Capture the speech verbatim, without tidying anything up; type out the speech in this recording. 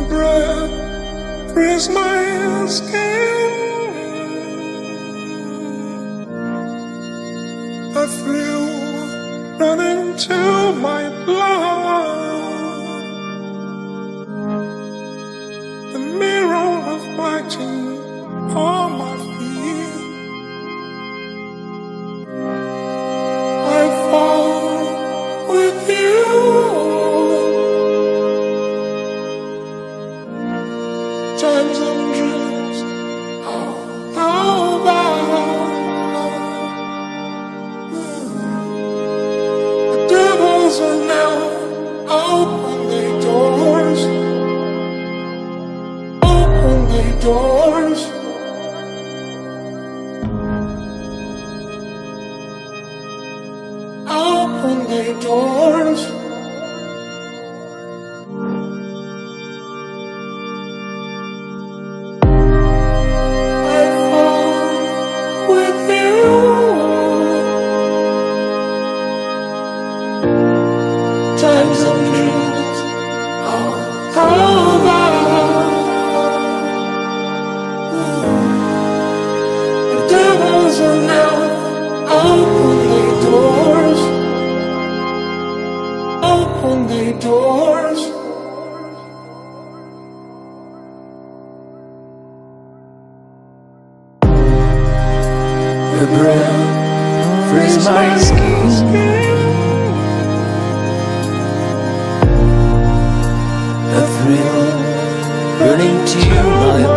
breath freeze my skin. A thrill running to my blood. The mirror reflecting on my feet. I fall with you. Times and dreams all about. The devils are now open their doors. Open their doors. Open their doors. I fall with you. Times and dreams all over. The devils are now open their doors. Open their doors. The breath freeze my skin. A thrill running to my